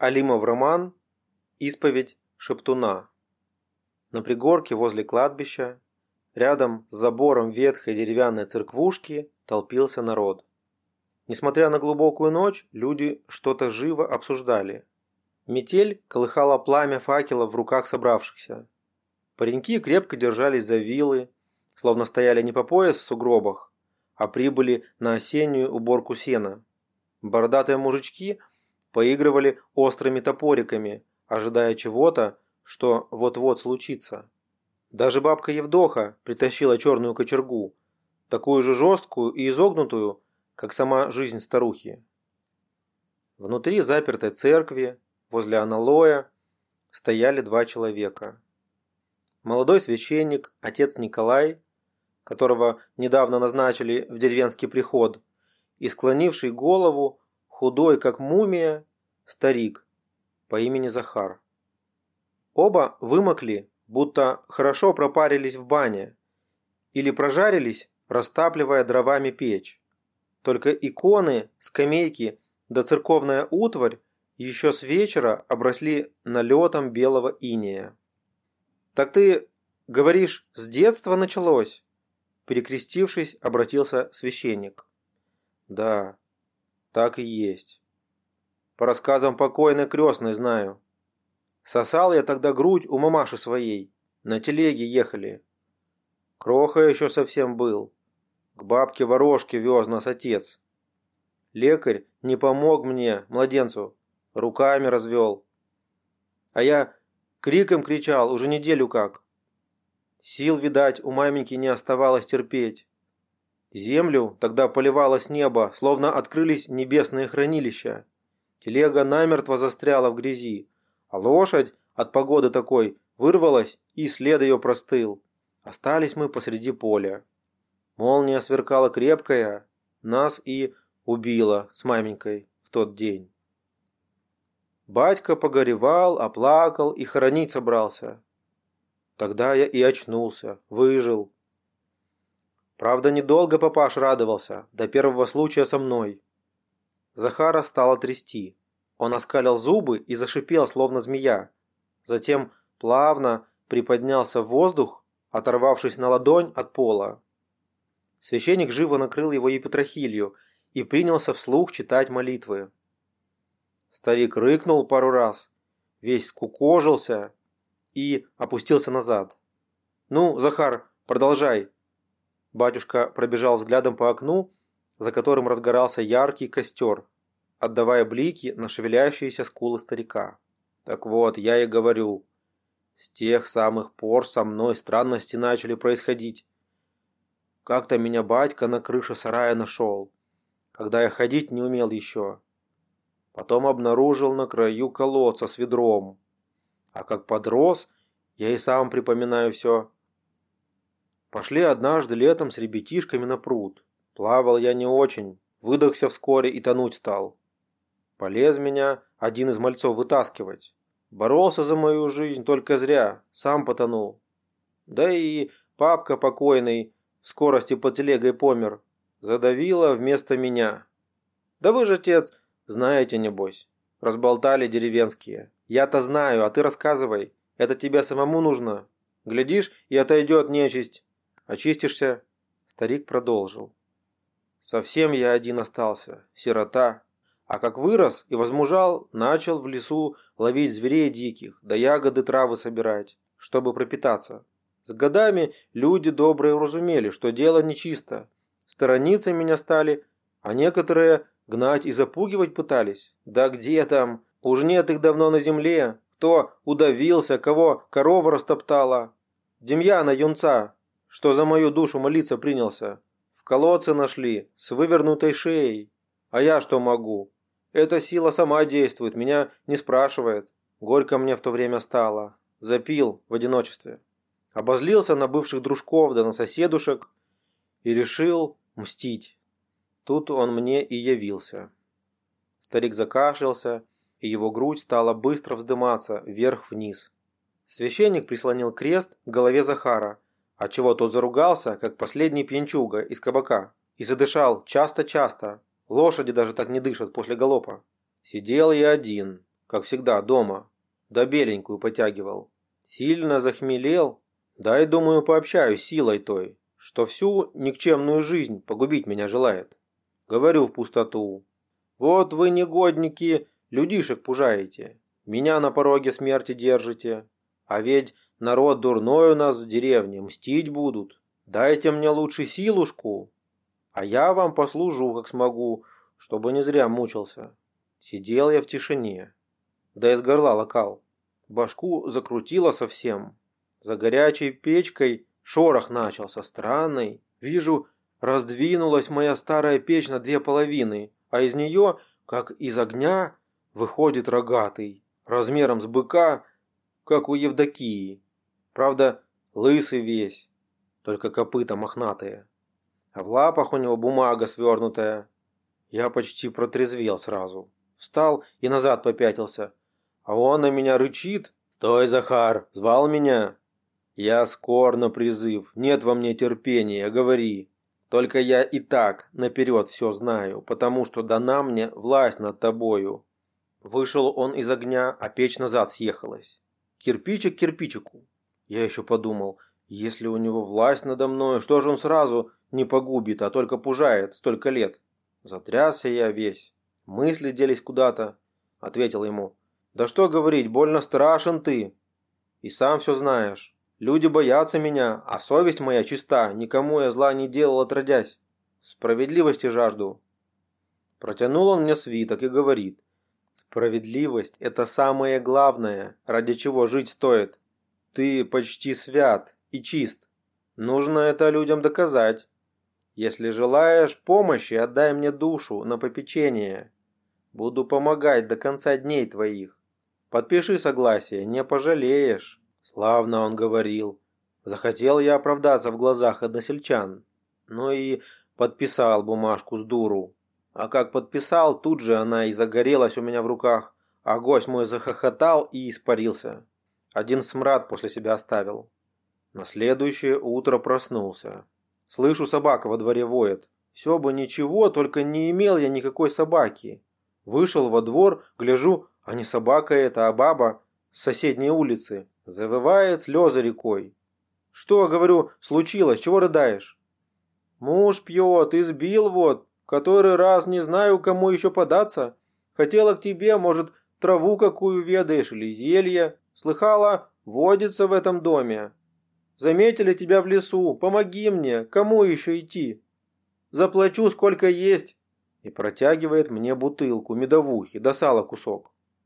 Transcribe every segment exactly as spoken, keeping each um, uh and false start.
Алимов роман «Исповедь шептуна». На пригорке возле кладбища, рядом с забором ветхой деревянной церквушки, толпился народ. Несмотря на глубокую ночь, люди что-то живо обсуждали. Метель колыхала пламя факелов в руках собравшихся. Пареньки крепко держались за вилы, словно стояли не по пояс в сугробах, а прибыли на осеннюю уборку сена. Бородатые мужички поигрывали острыми топориками, ожидая чего-то, что вот-вот случится. Даже бабка Евдоха притащила черную кочергу, такую же жесткую и изогнутую, как сама жизнь старухи. Внутри запертой церкви, возле аналоя, стояли два человека. Молодой священник, отец Николай, которого недавно назначили в деревенский приход, и склонивший голову, худой как мумия, старик по имени Захар. Оба вымокли, будто хорошо пропарились в бане или прожарились, растапливая дровами печь. Только иконы, скамейки да церковная утварь еще с вечера обросли налетом белого инея. «Так ты, говоришь, с детства началось?» Перекрестившись, обратился священник. «Да, так и есть. По рассказам покойной крестной знаю. Сосал я тогда грудь у мамаши своей. На телеге ехали. Кроха еще совсем был. К бабке Ворожке вез нас отец. Лекарь не помог мне, младенцу, руками развел. А я криком кричал уже неделю как. Сил, видать, у маменьки не оставалось терпеть. Землю тогда поливало с неба, словно открылись небесные хранилища. Телега намертво застряла в грязи, а лошадь от погоды такой вырвалась, и след ее простыл. Остались мы посреди поля. Молния сверкала крепкая, нас и убила с маменькой в тот день. Батька погоревал, оплакал и хоронить собрался. Тогда я и очнулся, выжил. Правда, недолго папаш радовался, до первого случая со мной. Захара стало трясти. Он оскалил зубы и зашипел, словно змея. Затем плавно приподнялся в воздух, оторвавшись на ладонь от пола. Священник живо накрыл его епитрахилью и принялся вслух читать молитвы. Старик рыкнул пару раз, весь скукожился и опустился назад. «Ну, Захар, продолжай». Батюшка пробежал взглядом по окну, за которым разгорался яркий костер, отдавая блики на шевелящиеся скулы старика. «Так вот, я и говорю, с тех самых пор со мной странности начали происходить. Как-то меня батька на крыше сарая нашел, когда я ходить не умел еще. Потом обнаружил на краю колодца с ведром. А как подрос, я и сам припоминаю все. Пошли однажды летом с ребятишками на пруд. Плавал я не очень, выдохся вскоре и тонуть стал. Полез меня один из мальцов вытаскивать. Боролся за мою жизнь только зря, сам потонул. Да и папка покойный в скорости под телегой помер. Задавило вместо меня. Да вы же, отец, знаете, небось. Разболтали деревенские. Я-то знаю, а ты рассказывай. Это тебе самому нужно. Глядишь, и отойдет нечисть. Очистишься?» Старик продолжил. «Совсем я один остался, сирота. А как вырос и возмужал, начал в лесу ловить зверей диких, да ягоды травы собирать, чтобы пропитаться. С годами люди добрые уразумели, что дело нечисто. Сторониться меня стали, а некоторые гнать и запугивать пытались. Да где там? Уж нет их давно на земле. Кто удавился, кого корова растоптала. Демьяна юнца, что за мою душу молиться принялся, в колодце нашли с вывернутой шеей. А я что могу? Эта сила сама действует, меня не спрашивает. Горько мне в то время стало. Запил в одиночестве. Обозлился на бывших дружков да на соседушек и решил мстить. Тут он мне и явился». Старик закашлялся, и его грудь стала быстро вздыматься вверх-вниз. Священник прислонил крест к голове Захара, отчего тот заругался, как последний пьянчуга из кабака, и задышал часто-часто. Лошади даже так не дышат после галопа. «Сидел я один. как всегда дома, да беленькую потягивал. Сильно захмелел, дай, думаю, пообщаюсь силой той, что всю никчемную жизнь погубить меня желает. Говорю в пустоту: вот вы, негодники, людишек пужаете, меня на пороге смерти держите, а ведь народ дурной у нас в деревне, мстить будут. Дайте мне лучше силушку, а я вам послужу, как смогу, чтобы не зря мучился. Сидел я в тишине, да из горла локал. Башку закрутило совсем. За горячей печкой шорох начался странный. Вижу, раздвинулась моя старая печь на две половины, а из нее, как из огня, выходит рогатый, размером с быка, как у Евдокии. Правда, лысый весь, только копыта мохнатые, а в лапах у него бумага свернутая. Я почти протрезвел сразу. Встал и назад попятился, а он на меня рычит: «Стой, Захар, звал меня?» «Я скор на призыв, нет во мне терпения, говори. Только я и так наперед все знаю, потому что дана мне власть над тобою». Вышел он из огня, а печь назад съехалась. Кирпичик к кирпичику. Я еще подумал, если у него власть надо мною, что же он сразу не погубит, а только пужает столько лет? Затрясся я весь. Мысли делись куда-то. Ответил ему: «Да что говорить, больно страшен ты. И сам все знаешь. Люди боятся меня, а совесть моя чиста, никому я зла не делал отродясь. Справедливости жажду». Протянул он мне свиток и говорит: «Справедливость – это самое главное, ради чего жить стоит. Ты почти свят и чист. Нужно это людям доказать. Если желаешь помощи, отдай мне душу на попечение. Буду помогать до конца дней твоих. Подпиши согласие, не пожалеешь». Славно он говорил. Захотел я оправдаться в глазах односельчан. Ну и подписал бумажку с дуру. А как подписал, тут же она и загорелась у меня в руках, а гость мой захохотал и испарился. Один смрад после себя оставил. На следующее утро проснулся. Слышу, собака во дворе воет. Все бы ничего, только не имел я никакой собаки. Вышел во двор, гляжу, а не собака это, а баба с соседней улицы. Завывает слезы рекой. «Что, говорю, случилось? Чего рыдаешь?» «Муж пьет, избил вот. Который раз не знаю, кому еще податься. Хотела к тебе, может, траву какую ведаешь или зелье. Слыхала, водится в этом доме. Заметили тебя в лесу. Помоги мне, кому еще идти? Заплачу, сколько есть». И протягивает мне бутылку медовухи, да сала кусок.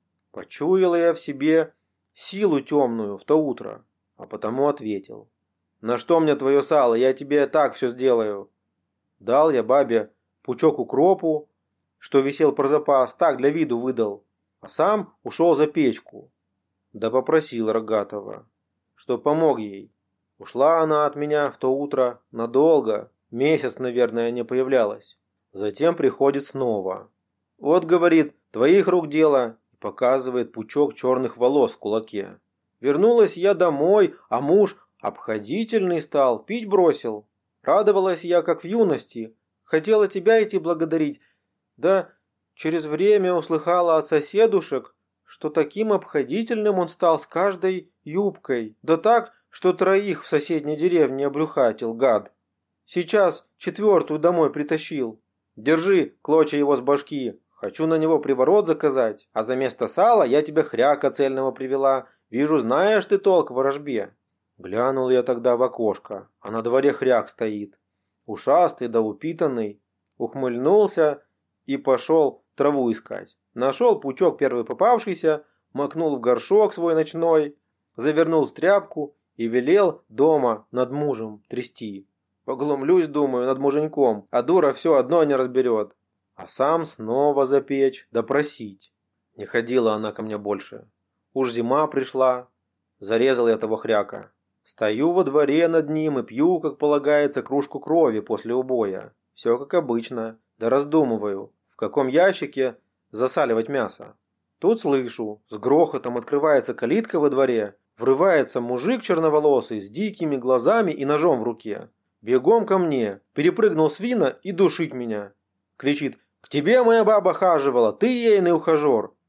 Почуяла я в себе силу темную в то утро, а потому ответил: «На что мне твое сало? Я тебе так все сделаю». Дал я бабе пучок укропу, что висел про запас, так для виду выдал, а сам ушел за печку. Да попросил Рогатого, что помог ей. Ушла она от меня в то утро надолго, месяц, наверное, не появлялась. Затем приходит снова. «Вот, говорит, твоих рук дело», и показывает пучок черных волос в кулаке. Вернулась я домой, а муж обходительный стал, пить бросил. Радовалась я, как в юности. Хотела тебя идти благодарить, да через время услыхала от соседушек, что таким обходительным он стал с каждой юбкой. Да так, что троих в соседней деревне обрюхатил, гад. Сейчас четвертую домой притащил. Держи клочья его с башки. Хочу на него приворот заказать, а за место сала я тебе хряка цельного привела. Вижу, знаешь ты толк в ворожбе». Глянул я тогда в окошко, а на дворе хряк стоит. Ушастый да упитанный. Ухмыльнулся и пошел траву искать. Нашел пучок первый попавшийся, макнул в горшок свой ночной, завернул в тряпку и велел дома над мужем трясти. Поглумлюсь, думаю, над муженьком, а дура все одно не разберет. А сам снова запечь, допросить. Не ходила она ко мне больше. Уж зима пришла. Зарезал я того хряка. Стою во дворе над ним и пью, как полагается, кружку крови после убоя. Все как обычно. Да раздумываю, в каком ящике засаливать мясо. Тут слышу, с грохотом открывается калитка во дворе. Врывается мужик черноволосый с дикими глазами и ножом в руке. Бегом ко мне, перепрыгнул свина и душить меня. Кричит: «К тебе моя баба хаживала, ты ейный ухажер.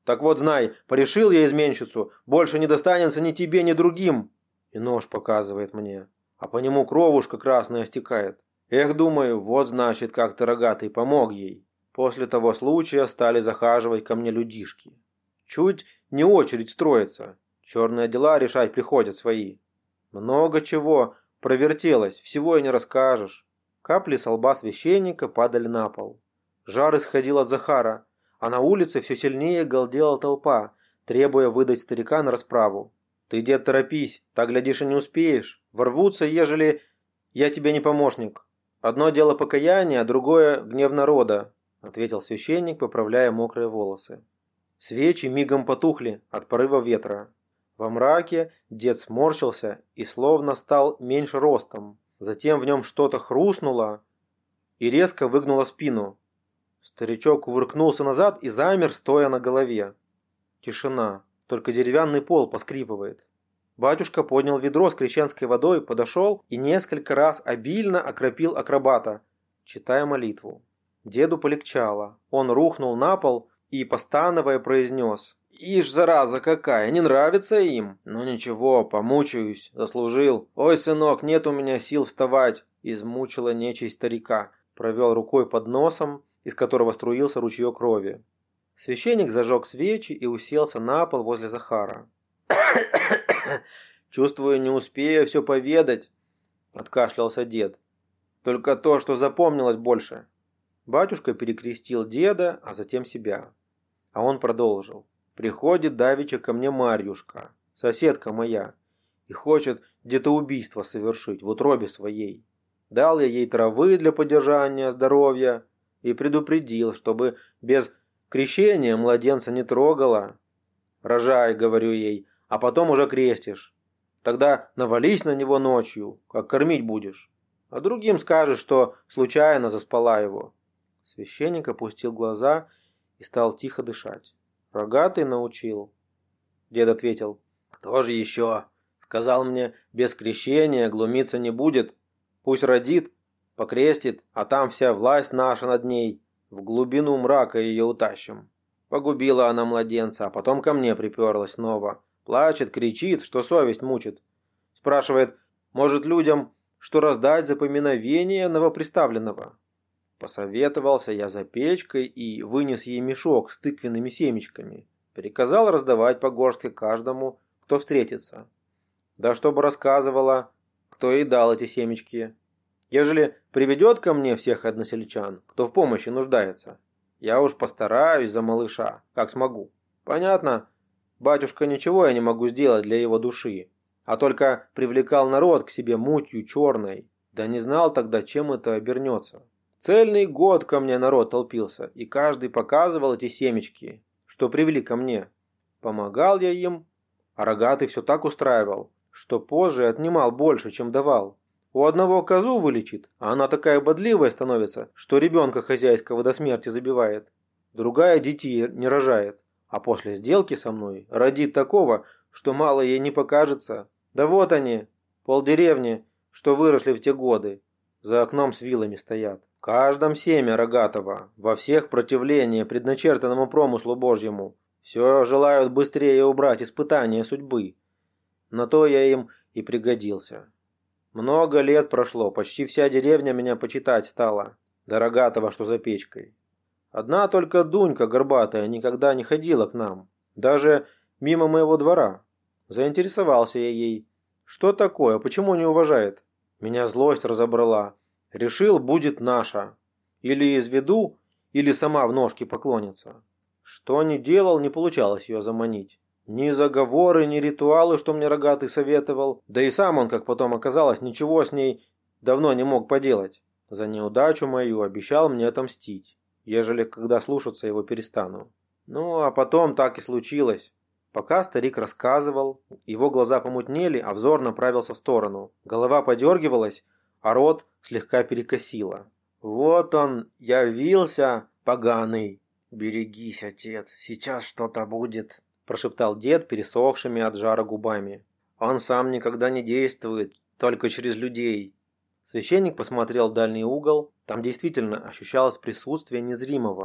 Так вот знай, порешил я изменщицу, больше не достанется ни тебе, ни другим. И нож показывает мне, а по нему кровушка красная стекает. Эх, думаю, вот значит, как ты, рогатый, помог ей. После того случая стали захаживать ко мне людишки. Чуть не очередь строится. Черные дела решать приходят свои. Много чего провертелось, всего и не расскажешь. Капли со лба священника падали на пол. Жар исходил от Захара, а на улице все сильнее галдела толпа, требуя выдать старика на расправу. Ты, дед, торопись, так, глядишь, и не успеешь. Ворвутся, ежели я тебе не помощник. Одно дело покаяние, а другое гнев народа, ответил священник, поправляя мокрые волосы. Свечи мигом потухли от порыва ветра. Во мраке дед сморщился и словно стал меньше ростом. Затем в нем что-то хрустнуло и резко выгнуло спину. Старичок кувыркнулся назад и замер, стоя на голове. Тишина, только деревянный пол поскрипывает. Батюшка поднял ведро с крещенской водой, подошел и несколько раз обильно окропил акробата, читая молитву. Деду полегчало. Он рухнул на пол и, постановая, произнес: «Ишь, зараза какая, не нравится им? Ну ничего, помучаюсь, заслужил. Ой, сынок, нет у меня сил вставать», — измучила нечисть старика. Провел рукой под носом, из которого струился ручеек крови. Священник зажег свечи и уселся на пол возле Захара. «Чувствую, не успею все поведать», — откашлялся дед. «Только то, что запомнилось больше». Батюшка перекрестил деда, а затем себя. А он продолжил. «Приходит давеча ко мне Марьюшка, соседка моя, и хочет где-то убийство совершить в утробе своей. Дал я ей травы для поддержания здоровья и предупредил, чтобы без крещения младенца не трогала. Рожай, говорю ей, а потом уже крестишь. Тогда навались на него ночью, как кормить будешь. А другим скажешь, что случайно заспала его». Священник опустил глаза и стал тихо дышать. «Рогатый научил?» Дед ответил: «Кто же еще? Сказал мне, без крещения глумиться не будет. Пусть родит, покрестит, а там вся власть наша над ней. В глубину мрака ее утащим». Погубила она младенца, а потом ко мне приперлась снова. Плачет, кричит, что совесть мучит. Спрашивает, может, людям что раздать за поминовение новоприставленного. Посоветовался я за печкой и вынес ей мешок с тыквенными семечками. Приказал раздавать по горстке каждому, кто встретится. Да чтобы рассказывала, кто ей дал эти семечки. Ежели приведет ко мне всех односельчан, кто в помощи нуждается, я уж постараюсь за малыша, как смогу. Понятно, батюшка, ничего я не могу сделать для его души, а только привлекал народ к себе мутью черной, да не знал тогда, чем это обернется. Цельный год ко мне народ толпился, и каждый показывал эти семечки, что привели ко мне. Помогал я им, а рогатый все так устраивал, что позже отнимал больше, чем давал. У одного козу вылечит, а она такая бодливая становится, что ребенка хозяйского до смерти забивает. Другая детей не рожает, а после сделки со мной родит такого, что мало ей не покажется. Да вот они, полдеревни, что выросли в те годы, за окном с вилами стоят. В каждом семя рогатого, во всех противление предначертанному промыслу Божьему. Все желают быстрее убрать испытания судьбы. На то я им и пригодился. Много лет прошло, почти вся деревня меня почитать стала, до рогатого, что за печкой. Одна только Дунька горбатая никогда не ходила к нам, даже мимо моего двора. Заинтересовался я ей. Что такое, почему не уважает? Меня злость разобрала. Решил, будет наша. Или изведу, или сама в ножки поклонится. Что ни делал, не получалось ее заманить. Ни заговоры, ни ритуалы, что мне рогатый советовал, да и сам он, как потом оказалось, ничего с ней давно не мог поделать. За неудачу мою обещал мне отомстить, ежели когда слушаться его перестану. Ну, а потом так и случилось. Пока старик рассказывал, его глаза помутнели, а взор направился в сторону. Голова подергивалась, а рот слегка перекосило. Вот он, явился, поганый. «Берегись, отец, сейчас что-то будет», – прошептал дед пересохшими от жара губами. «Он сам никогда не действует, только через людей». Священник посмотрел в дальний угол. Там действительно ощущалось присутствие незримого.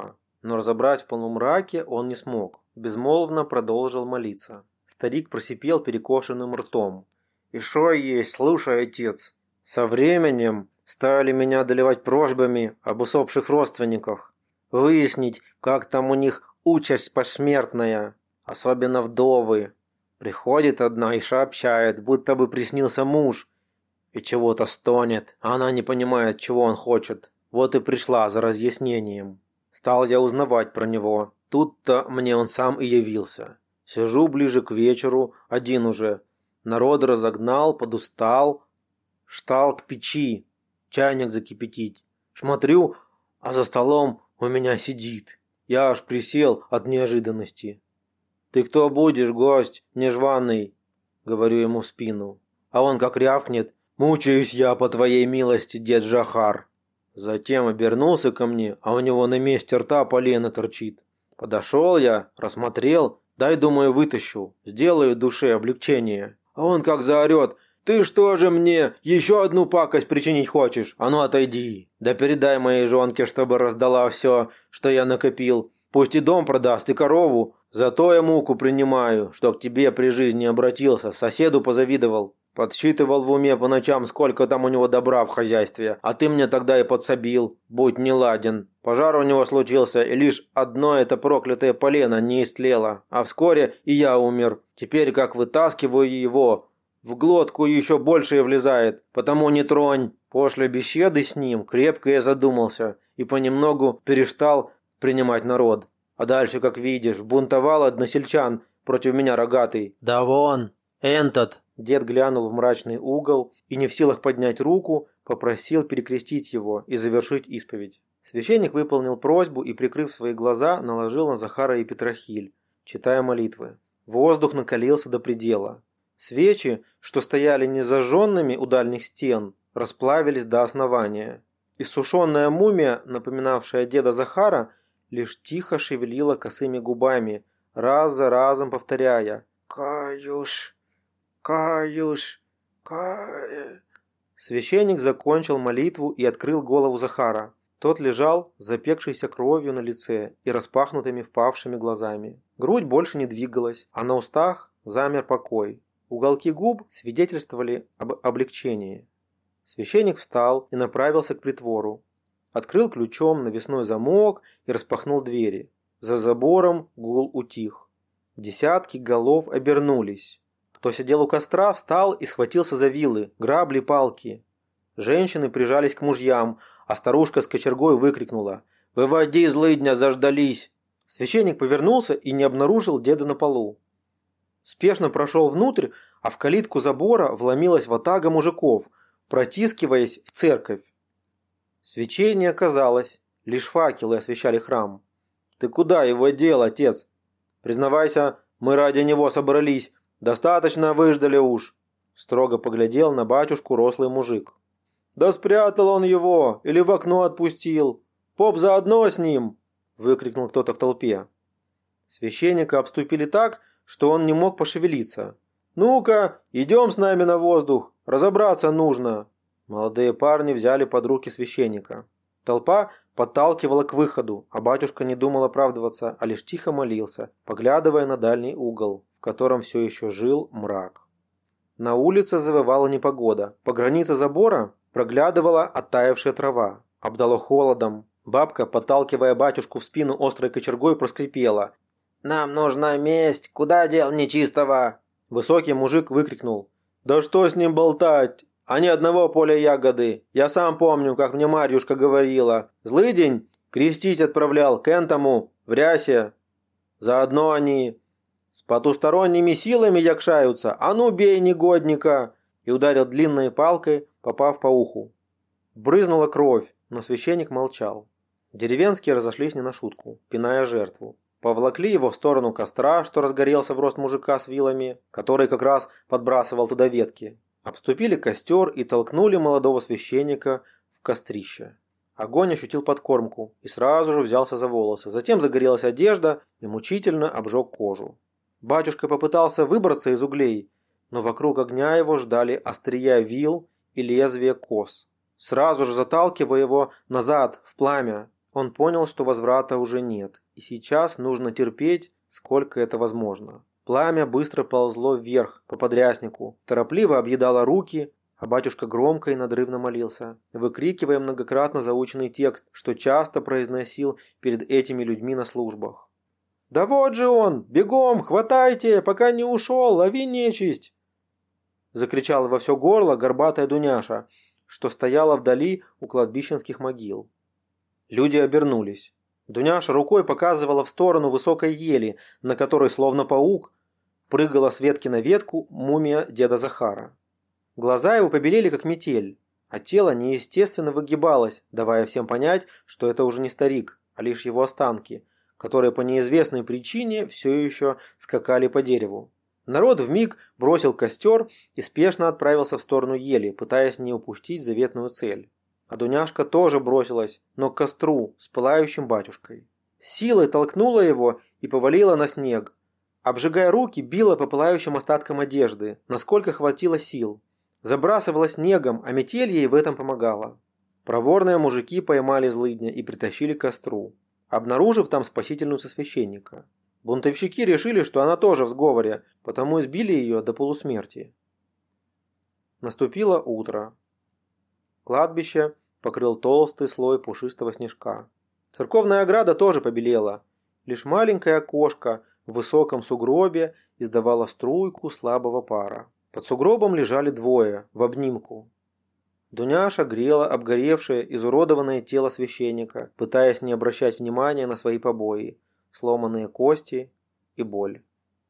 но разобрать в полумраке он не смог. Безмолвно продолжил молиться. Старик просипел перекошенным ртом. «И шо есть, слушай, отец. Со временем стали меня одолевать просьбами об усопших родственниках. Выяснить, как там у них участь посмертная, особенно вдовы. Приходит одна и сообщает, будто бы приснился муж, и чего-то стонет, а она не понимает, чего он хочет. Вот и пришла за разъяснением. Стал я узнавать про него. Тут-то мне он сам и явился. Сижу ближе к вечеру, один уже. Народ разогнал, подустал. Встал к печи, чайник закипятить. Смотрю, а за столом у меня сидит. Я аж присел от неожиданности. «Ты кто будешь, гость незваный?» Говорю ему в спину. А он как рявкнет: «Мучаюсь я по твоей милости, дед Жахар». Затем обернулся ко мне, а у него на месте рта полено торчит. Подошел я, рассмотрел, дай, думаю, вытащу, сделаю душе облегчение. А он как заорет: «Ты что же мне еще одну пакость причинить хочешь? А ну отойди! Да передай моей жонке, чтобы раздала все, что я накопил. Пусть и дом продаст, и корову. Зато я муку принимаю, что к тебе при жизни обратился, соседу позавидовал. Подсчитывал в уме по ночам, сколько там у него добра в хозяйстве, а ты мне тогда и подсобил, будь неладен. Пожар у него случился, и лишь одно это проклятое полено не истлело, а вскоре и я умер. Теперь как вытаскиваю его, в глотку еще больше влезает, потому не тронь». После беседы с ним крепко я задумался и понемногу перестал принимать народ. А дальше, как видишь, бунтовал односельчан против меня рогатый. «Да вон, этот!» Дед глянул в мрачный угол и, не в силах поднять руку, попросил перекрестить его и завершить исповедь. Священник выполнил просьбу и, прикрыв свои глаза, наложил на Захара и Петрохиль, читая молитвы. Воздух накалился до предела. Свечи, что стояли незажженными у дальних стен, расплавились до основания. Иссушенная мумия, напоминавшая деда Захара, лишь тихо шевелила косыми губами, раз за разом повторяя: «Каюш! Каюш! Каюш!» Священник закончил молитву и открыл голову Захара. Тот лежал с запекшейся кровью на лице и распахнутыми впавшими глазами. Грудь больше не двигалась, а на устах замер покой. Уголки губ свидетельствовали об облегчении. Священник встал и направился к притвору. Открыл ключом навесной замок и распахнул двери. За забором гул утих. Десятки голов обернулись. Кто сидел у костра, встал и схватился за вилы, грабли, палки. Женщины прижались к мужьям, а старушка с кочергой выкрикнула: «Выводи, злыдня, заждались!» Священник повернулся и не обнаружил деда на полу. Спешно прошел внутрь, а в калитку забора вломилась ватага мужиков, протискиваясь в церковь. Свечей не оказалось, лишь факелы освещали храм. «Ты куда его дел, отец? Признавайся, мы ради него собрались, достаточно выждали уж», – строго поглядел на батюшку рослый мужик. «Да спрятал он его или в окно отпустил. Поп заодно с ним!» – выкрикнул кто-то в толпе. Священника обступили так, что он не мог пошевелиться. «Ну-ка, идем с нами на воздух, разобраться нужно!» Молодые парни взяли под руки священника. Толпа подталкивала к выходу, а батюшка не думал оправдываться, а лишь тихо молился, поглядывая на дальний угол, в котором все еще жил мрак. На улице завывала непогода. По границе забора проглядывала оттаившая трава. Обдало холодом. Бабка, подталкивая батюшку в спину острой кочергой, проскрипела: «Нам нужна месть! Куда дел нечистого?» Высокий мужик выкрикнул: «Да что с ним болтать? А ни одного поля ягоды. Я сам помню, как мне Марьюшка говорила. Злыдень крестить отправлял к энтому в рясе. Заодно они с потусторонними силами якшаются. А ну бей негодника!» И ударил длинной палкой, попав по уху. Брызнула кровь, но священник молчал. Деревенские разошлись не на шутку, пиная жертву. Поволокли его в сторону костра, что разгорелся в рост мужика с вилами, который как раз подбрасывал туда ветки. Обступили костер и толкнули молодого священника в кострище. Огонь ощутил подкормку и сразу же взялся за волосы. Затем загорелась одежда и мучительно обжег кожу. Батюшка попытался выбраться из углей, но вокруг огня его ждали острия вил и лезвия кос, сразу же заталкивая его назад, в пламя. Он понял, что возврата уже нет, и сейчас нужно терпеть, сколько это возможно. Пламя быстро ползло вверх, по подряснику, торопливо объедало руки, а батюшка громко и надрывно молился, выкрикивая многократно заученный текст, что часто произносил перед этими людьми на службах. «Да вот же он! Бегом! Хватайте! Пока не ушел! Лови нечисть!» Закричала во все горло горбатая Дуняша, что стояла вдали у кладбищенских могил. Люди обернулись. Дуняша рукой показывала в сторону высокой ели, на которой, словно паук, прыгала с ветки на ветку мумия деда Захара. Глаза его побелели, как метель, а тело неестественно выгибалось, давая всем понять, что это уже не старик, а лишь его останки, которые по неизвестной причине все еще скакали по дереву. Народ вмиг бросил костер и спешно отправился в сторону ели, пытаясь не упустить заветную цель. А Дуняшка тоже бросилась, но к костру с пылающим батюшкой. Силой толкнула его и повалила на снег. Обжигая руки, била по пылающим остаткам одежды, насколько хватило сил. Забрасывала снегом, а метель ей в этом помогала. Проворные мужики поймали злыдня и притащили к костру, обнаружив там спасительницу священника. Бунтовщики решили, что она тоже в сговоре, потому избили ее до полусмерти. Наступило утро. Кладбище покрыл толстый слой пушистого снежка. Церковная ограда тоже побелела. Лишь маленькое окошко в высоком сугробе издавало струйку слабого пара. Под сугробом лежали двое, в обнимку. Дуняша грела обгоревшее, изуродованное тело священника, пытаясь не обращать внимания на свои побои, сломанные кости и боль.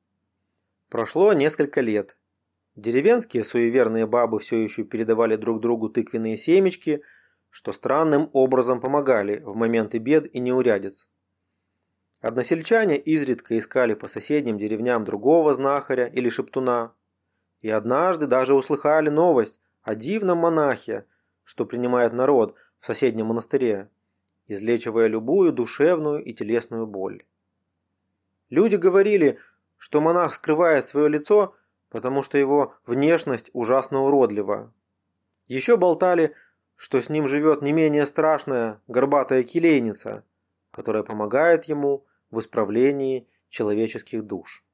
Прошло несколько лет. Деревенские суеверные бабы все еще передавали друг другу тыквенные семечки, что странным образом помогали в моменты бед и неурядиц. Односельчане изредка искали по соседним деревням другого знахаря или шептуна, и однажды даже услыхали новость о дивном монахе, что принимает народ в соседнем монастыре, излечивая любую душевную и телесную боль. Люди говорили, что монах скрывает свое лицо, потому что его внешность ужасно уродлива. Еще болтали, что с ним живет не менее страшная горбатая келейница, которая помогает ему в исправлении человеческих душ.